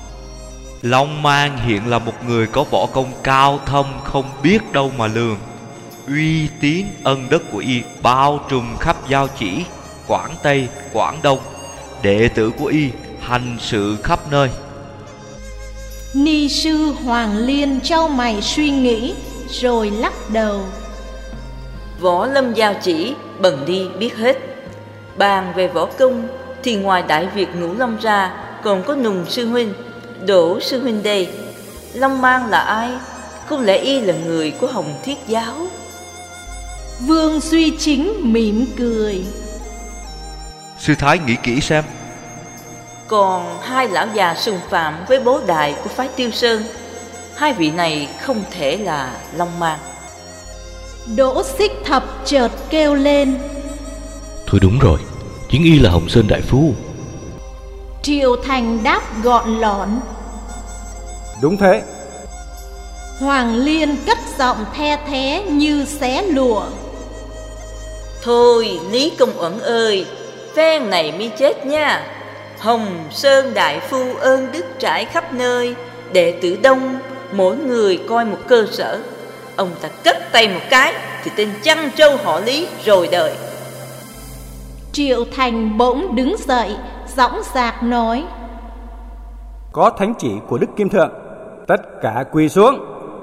Long Mang hiện là một người có võ công cao thâm không biết đâu mà lường. Uy tín ân đức của y bao trùm khắp Giao Chỉ, Quảng Tây, Quảng Đông. Đệ tử của y hành sự khắp nơi. Ni sư Hoàng Liên chau mày suy nghĩ, rồi lắc đầu. Võ Lâm Giao Chỉ bần đi biết hết. Bàn về võ công thì ngoài Đại Việt Ngũ Long ra, còn có Nùng sư huynh, Đỗ sư huynh đây. Long Mang là ai? Không lẽ y là người của Hồng Thiết giáo? Vương Duy Chính mỉm cười. Sư Thái nghĩ kỹ xem. Còn hai lão già xung phạm với bố đại của phái Tiêu Sơn, hai vị này không thể là Long Mang. Đỗ Xích Thập chợt kêu lên. Thôi đúng rồi, chính y là Hồng Sơn đại phu. Triệu Thành đáp gọn lọn. Đúng thế. Hoàng Liên cất giọng the thé như xé lụa. Thôi Lý Công Uẩn ơi, phen này mi chết nha. Hồng Sơn đại phu ơn đức trải khắp nơi, đệ tử đông, mỗi người coi một cơ sở. Ông ta cất tay một cái thì tên chăn trâu họ Lý rồi đời. Triệu Thành bỗng đứng dậy, dõng dạc nói. Có thánh chỉ của Đức Kim Thượng, tất cả quỳ xuống.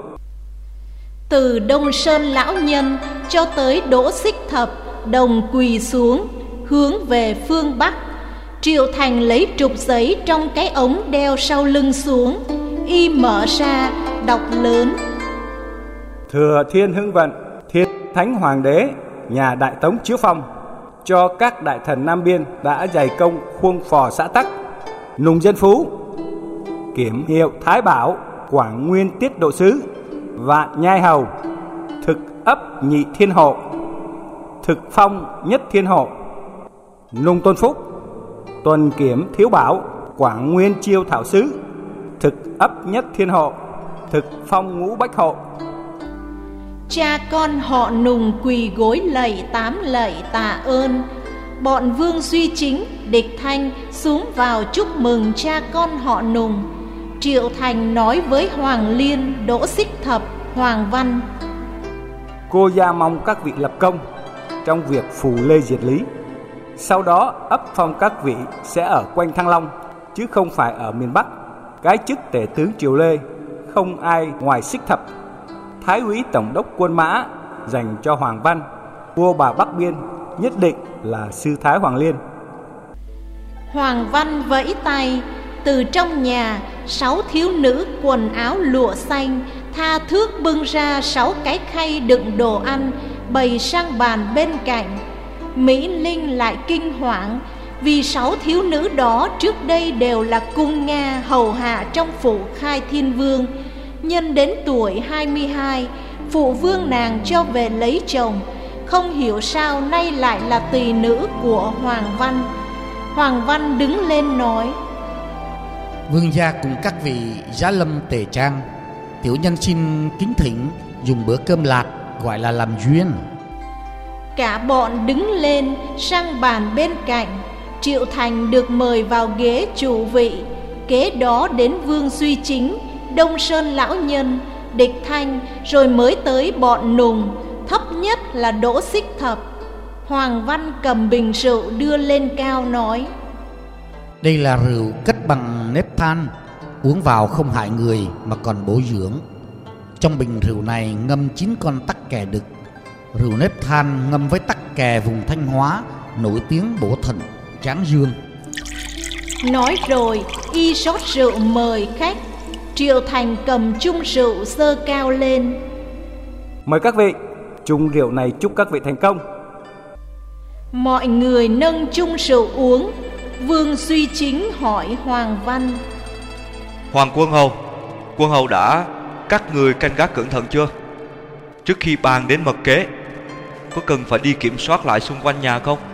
Từ Đông Sơn lão nhân cho tới Đỗ Xích Thập đồng quỳ xuống, hướng về phương Bắc. Triệu Thành lấy trục giấy trong cái ống đeo sau lưng xuống. Y mở ra đọc lớn. Thừa Thiên Hưng Vận, Thiên Thánh Hoàng đế, nhà Đại Tống chiếu phong, cho các đại thần Nam Biên đã dày công khuông phò xã tắc, Nùng Dân Phú, kiểm hiệu Thái Bảo, Quảng Nguyên Tiết Độ Sứ, Vạn Nhai Hầu, thực ấp Nhị Thiên Hộ, thực phong Nhất Thiên Hộ, Nùng Tôn Phúc, tuần kiểm Thiếu Bảo, Quảng Nguyên Chiêu Thảo Sứ, thực ấp Nhất Thiên Hộ, thực phong Ngũ Bách Hộ. Cha con họ Nùng quỳ gối lạy tám lạy tạ ơn. Bọn Vương Duy Chính, Địch Thanh xuống vào chúc mừng cha con họ Nùng. Triệu Thành nói với Hoàng Liên, Đỗ Xích Thập, Hoàng Văn. Cô gia mong các vị lập công trong việc phù lê diệt Lý, Sau đó ấp phong các vị sẽ ở quanh Thăng Long, chứ không phải ở miền Bắc. Cái chức tể tướng triều Lê không ai ngoài Xích Thập. Thái úy tổng đốc quân mã dành cho Hoàng Văn. Vua bà Bắc Biên nhất định là sư thái Hoàng Liên. Hoàng Văn vẫy tay, từ trong nhà sáu thiếu nữ quần áo lụa xanh tha thước bưng ra sáu cái khay đựng đồ ăn bày sang bàn bên cạnh. Mỹ Linh lại kinh hoảng, vì sáu thiếu nữ đó trước đây đều là cung Nga hầu hạ trong phủ Khai Thiên Vương. Nhân đến tuổi hai mươi hai, phụ vương nàng cho về lấy chồng, không hiểu sao nay lại là tỳ nữ của Hoàng Văn. Hoàng Văn đứng lên nói: Vương gia cùng các vị giá lâm tề trang, tiểu nhân xin kính thỉnh dùng bữa cơm lạt gọi là làm duyên. Cả bọn đứng lên sang bàn bên cạnh. Triệu Thành được mời vào ghế chủ vị, kế đó đến Vương Duy Chính, Đông Sơn lão nhân, Địch Thanh, rồi mới tới bọn Nùng, thấp nhất là Đỗ Xích Thập. Hoàng Văn cầm bình rượu đưa lên cao nói: Đây là rượu cất bằng nếp than, uống vào không hại người mà còn bổ dưỡng. Trong bình rượu này ngâm chín con tắc kè đực. Rượu nếp than ngâm với tắc kè vùng Thanh Hóa nổi tiếng bổ thận, tráng dương. Nói rồi y rót rượu mời khách. Triệu Thành cầm chung rượu giơ cao lên: Mời các vị, chung rượu này chúc các vị thành công. Mọi người nâng chung rượu uống. Vương Duy Chính hỏi Hoàng Văn: Hoàng quân hầu, quân hầu đã các người canh gác cẩn thận chưa? Trước khi bàn đến mật kế, có cần phải đi kiểm soát lại xung quanh nhà không?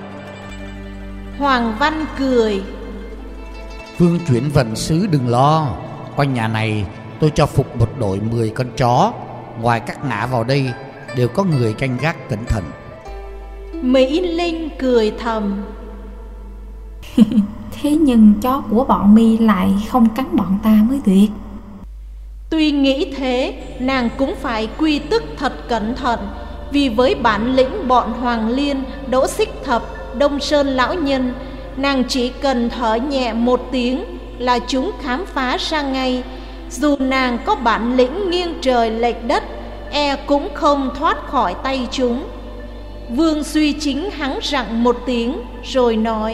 Hoàng Văn cười: Vương chuyển vận sứ đừng lo, quanh nhà này tôi cho phục một đội mười con chó. Ngoài các ngã vào đây đều có người canh gác cẩn thận. Mỹ Linh cười thầm: Thế nhưng chó của bọn mi lại không cắn bọn ta mới tuyệt. Tuy nghĩ thế, nàng cũng phải quy tức thật cẩn thận, vì với bản lĩnh bọn Hoàng Liên, Đỗ Xích Thập, Đông Sơn lão nhân, nàng chỉ cần thở nhẹ một tiếng là chúng khám phá ra ngay. Dù nàng có bản lĩnh nghiêng trời lệch đất, e cũng không thoát khỏi tay chúng. Vương Duy Chính hắng rặng một tiếng rồi nói: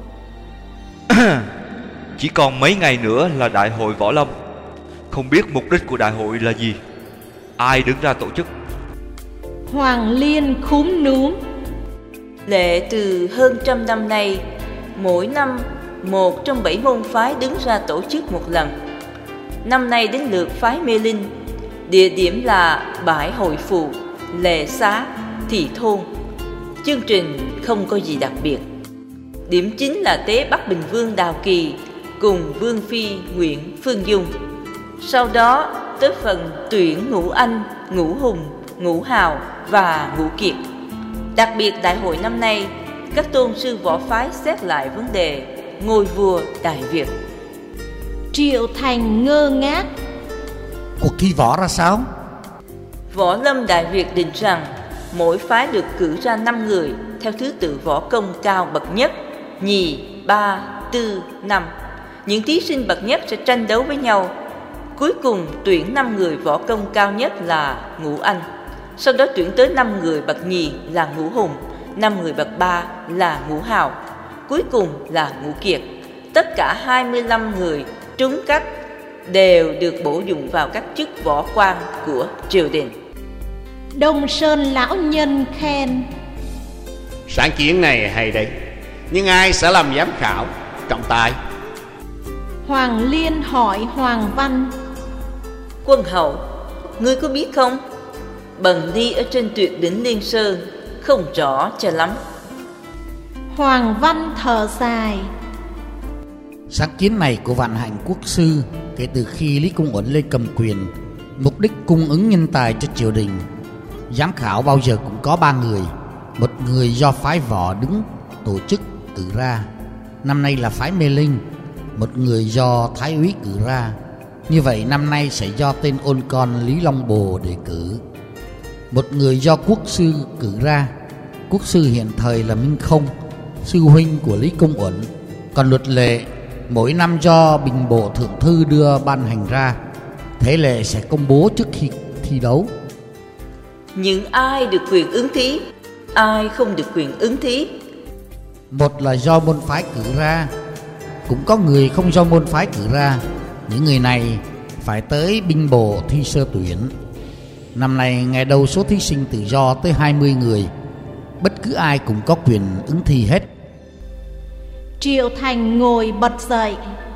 Chỉ còn mấy ngày nữa là đại hội võ lâm. Không biết mục đích của đại hội là gì? Ai đứng ra tổ chức? Hoàng Liên khúm núm: Lệ từ hơn trăm năm nay, mỗi năm một trong bảy môn phái đứng ra tổ chức một lần. Năm nay đến lượt phái Mê Linh. Địa điểm là bãi hội phụ, Lệ Xá, Thị Thôn. Chương trình không có gì đặc biệt. Điểm chính là tế Bắc Bình Vương Đào Kỳ cùng Vương Phi Nguyễn Phương Dung. Sau đó tới phần tuyển Ngũ Anh, Ngũ Hùng, Ngũ Hào và Ngũ Kiệt. Đặc biệt đại hội năm nay, các tôn sư võ phái xét lại vấn đề ngôi vua Đại Việt. Triệu Thành ngơ ngác: Cuộc thi võ ra sao? Võ lâm Đại Việt định rằng mỗi phái được cử ra năm người theo thứ tự võ công cao bậc nhất, nhì, ba, tư, năm. Những thí sinh bậc nhất sẽ tranh đấu với nhau. Cuối cùng tuyển năm người võ công cao nhất là Ngũ Anh. Sau đó tuyển tới năm người bậc nhì là Ngũ Hùng, năm người bậc ba là Ngũ Hào, cuối cùng là Ngũ Kiệt. Tất cả hai mươi lăm người trúng cách đều được bổ dụng vào các chức võ quan của triều đình. Đông Sơn lão nhân khen: Sáng kiến này hay đấy, nhưng ai sẽ làm giám khảo, trọng tài? Hoàng Liên hỏi Hoàng Văn: Quân hầu, ngươi có biết không? Bần đi ở trên tuyệt đỉnh Liên Sơn, không rõ cho lắm. Hoàng Văn thở dài: Sáng kiến này của Vạn Hạnh Quốc sư kể từ khi Lý Công Uẩn lên cầm quyền, mục đích cung ứng nhân tài cho triều đình. Giám khảo bao giờ cũng có ba người, một người do phái võ đứng tổ chức cử ra, năm nay là phái Mê Linh, một người do Thái úy cử ra. Như vậy năm nay sẽ do tên ôn con Lý Long Bồ đề cử. Một người do quốc sư cử ra, quốc sư hiện thời là Minh Không, sư huynh của Lý Công Uẩn. Còn luật lệ mỗi năm do Bình Bộ Thượng Thư đưa ban hành ra, thế lệ sẽ công bố trước khi thi đấu. Nhưng ai được quyền ứng thí, ai không được quyền ứng thí? Một là do môn phái cử ra, cũng có người không do môn phái cử ra. Những người này phải tới binh bộ thi sơ tuyển. Năm nay ngày đầu số thí sinh tự do tới hai mươi người, bất cứ ai cũng có quyền ứng thi hết. Triệu Thành ngồi bật dậy.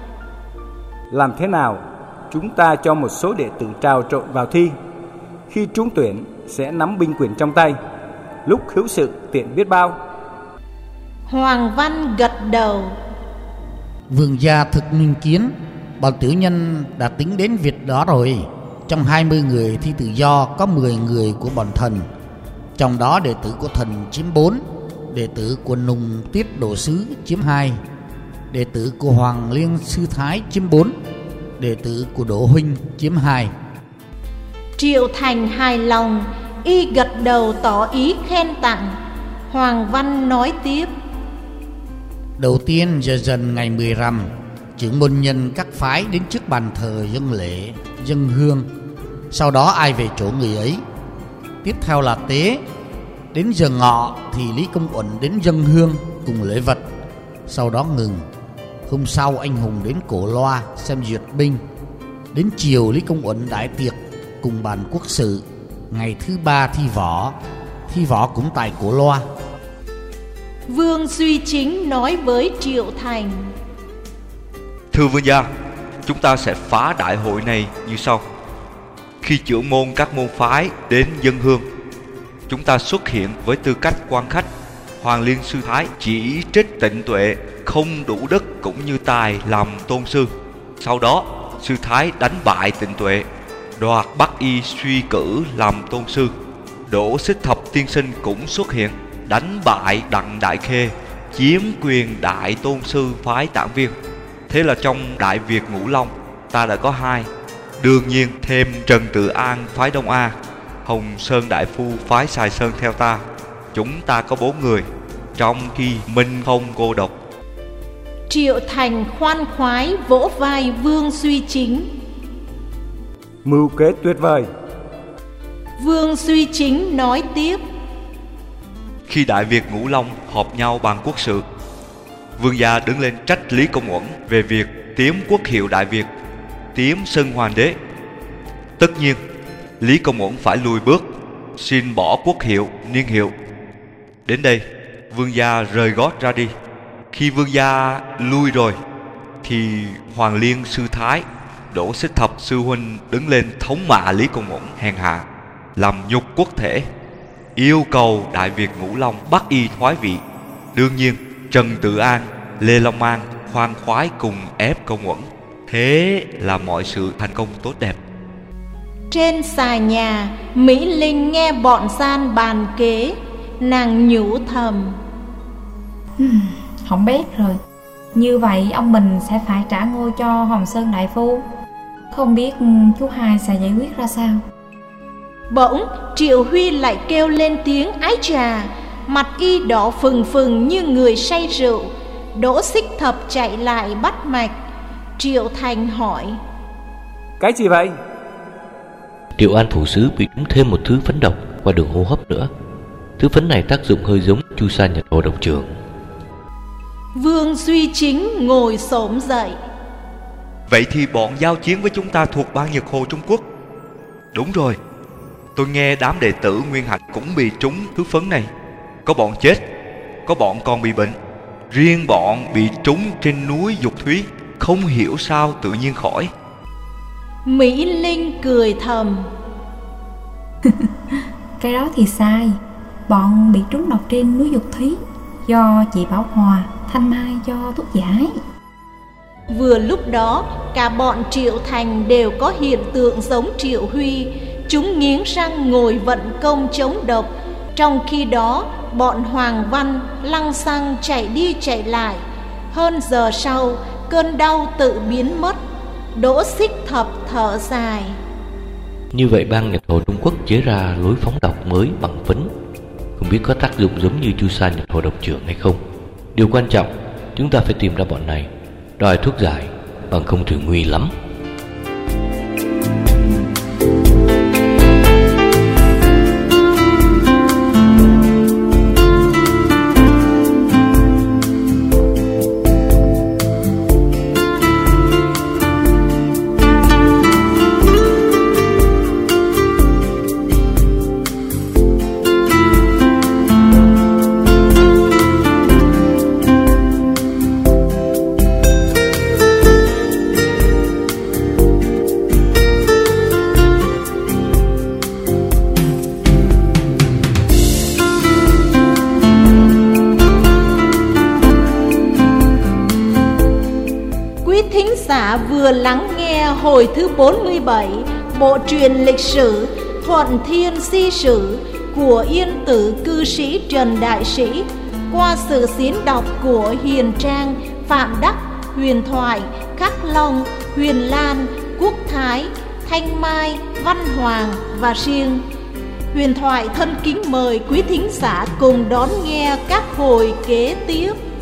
Làm thế nào chúng ta cho một số đệ tử trào trộn vào thi? Khi trúng tuyển sẽ nắm binh quyền trong tay, lúc hữu sự tiện biết bao. Hoàng Văn gật đầu. Vương gia thực minh kiến, bọn tiểu nhân đã tính đến việc đó rồi. Trong hai mươi người thi tự do có mười người của bọn thần, trong đó đệ tử của thần chiếm bốn, đệ tử của Nùng Tiết Độ Sứ chiếm hai, đệ tử của Hoàng Liên Sư Thái chiếm bốn, đệ tử của Đỗ Huynh chiếm hai. Triệu Thành hài lòng, y gật đầu tỏ ý khen tặng. Hoàng Văn nói tiếp. Đầu tiên giờ dần ngày mười rằm, trưởng môn nhân các phái đến trước bàn thờ dâng lễ, dâng hương. Sau đó ai về chỗ người ấy. Tiếp theo là tế. Đến giờ ngọ thì Lý Công Uẩn đến dâng hương cùng lễ vật. Sau đó ngừng. Hôm sau anh hùng đến Cổ Loa xem duyệt binh. Đến chiều Lý Công Uẩn đãi tiệc cùng bàn quốc sự. Ngày thứ ba thi võ. Thi võ cũng tại Cổ Loa. Vương Duy Chính nói với Triệu Thành. Thưa vương gia, chúng ta sẽ phá đại hội này như sau. Khi trưởng môn các môn phái đến dâng hương, chúng ta xuất hiện với tư cách quan khách. Hoàng Liên Sư Thái chỉ trích Tịnh Tuệ không đủ đức cũng như tài làm tôn sư. Sau đó Sư Thái đánh bại Tịnh Tuệ, đoạt bắt y suy cử làm tôn sư. Đỗ Xích Thập tiên sinh cũng xuất hiện, đánh bại Đặng Đại Khê, chiếm quyền đại tôn sư phái Tản Viên. Thế là trong Đại Việt Ngũ Long ta đã có hai. Đương nhiên thêm Trần Tự An phái Đông A, Hồng Sơn Đại Phu phái Sài Sơn theo ta. Chúng ta có bốn người, trong khi Minh không cô độc. Triệu Thành khoan khoái vỗ vai Vương Duy Chính. Mưu kế tuyệt vời. Vương Duy Chính nói tiếp. Khi Đại Việt Ngũ Long họp nhau bàn quốc sự, vương gia đứng lên trách Lý Công Uẩn về việc tiếm quốc hiệu Đại Việt, tiếm xưng hoàng đế. Tất nhiên Lý Công Uẩn phải lùi bước, xin bỏ quốc hiệu, niên hiệu. Đến đây vương gia rời gót ra đi. Khi vương gia lui rồi thì Hoàng Liên Sư Thái, Đỗ Xích Thập sư huynh đứng lên thống mạ Lý Công Uẩn hèn hạ, làm nhục quốc thể, yêu cầu Đại Việt Ngũ Long bắt y thoái vị. Đương nhiên Trần Tự An, Lê Long An khoan khoái cùng ép Công Uẩn. Thế là mọi sự thành công tốt đẹp. Trên xà nhà, Mỹ Linh nghe bọn gian bàn kế. Nàng nhủ thầm. Không biết rồi. Như vậy ông mình sẽ phải trả ngôi cho Hồng Sơn Đại Phu. Không biết chú hai sẽ giải quyết ra sao. Bỗng Triệu Huy lại kêu lên tiếng ái chà. Mặt y đỏ phừng phừng như người say rượu. Đỗ Xích Thập chạy lại bắt mạch. Triệu Thành hỏi. Cái gì vậy? Triệu An thủ sứ bị trúng thêm một thứ phấn độc qua đường hô hấp nữa. Thứ phấn này tác dụng hơi giống chu sa nhật hồ độc trưởng. Vương Duy Chính ngồi xổm dậy. Vậy thì bọn giao chiến với chúng ta thuộc bang Nhật Hồ Trung Quốc. Đúng rồi, tôi nghe đám đệ tử Nguyên Hạch cũng bị trúng thứ phấn này. Có bọn chết, có bọn còn bị bệnh. Riêng bọn bị trúng trên núi Dục Thúy, không hiểu sao tự nhiên khỏi. Mỹ Linh cười thầm. Cái đó thì sai. Bọn bị trúng độc trên núi Dục Thúy do chị Bảo Hòa, Thanh Mai do thuốc giải. Vừa lúc đó, cả bọn Triệu Thành đều có hiện tượng giống Triệu Huy. Chúng nghiến răng ngồi vận công chống độc. Trong khi đó, bọn Hoàng Văn lăng xăng chạy đi chạy lại. Hơn giờ sau, cơn đau tự biến mất. Đỗ Xích Thập thở dài. Như vậy bang Nhật Hồ Trung Quốc chế ra lối phóng độc mới bằng phấn, không biết có tác dụng giống như chu sa Nhật Hồ độc trưởng hay không. Điều quan trọng, chúng ta phải tìm ra bọn này, đòi thuốc giải, bằng không thì nguy lắm. Vừa lắng nghe hồi thứ bốn mươi bảy bộ truyện lịch sử Thuận Thiên Si Sử của Yên Tử cư sĩ Trần Đại Sĩ qua sự diễn đọc của Hiền Trang, Phạm Đắc, Huyền Thoại, Khắc Long, Huyền Lan, Quốc Thái, Thanh Mai, Văn Hoàng và Riêng. Huyền Thoại thân kính mời quý thính giả cùng đón nghe các hồi kế tiếp.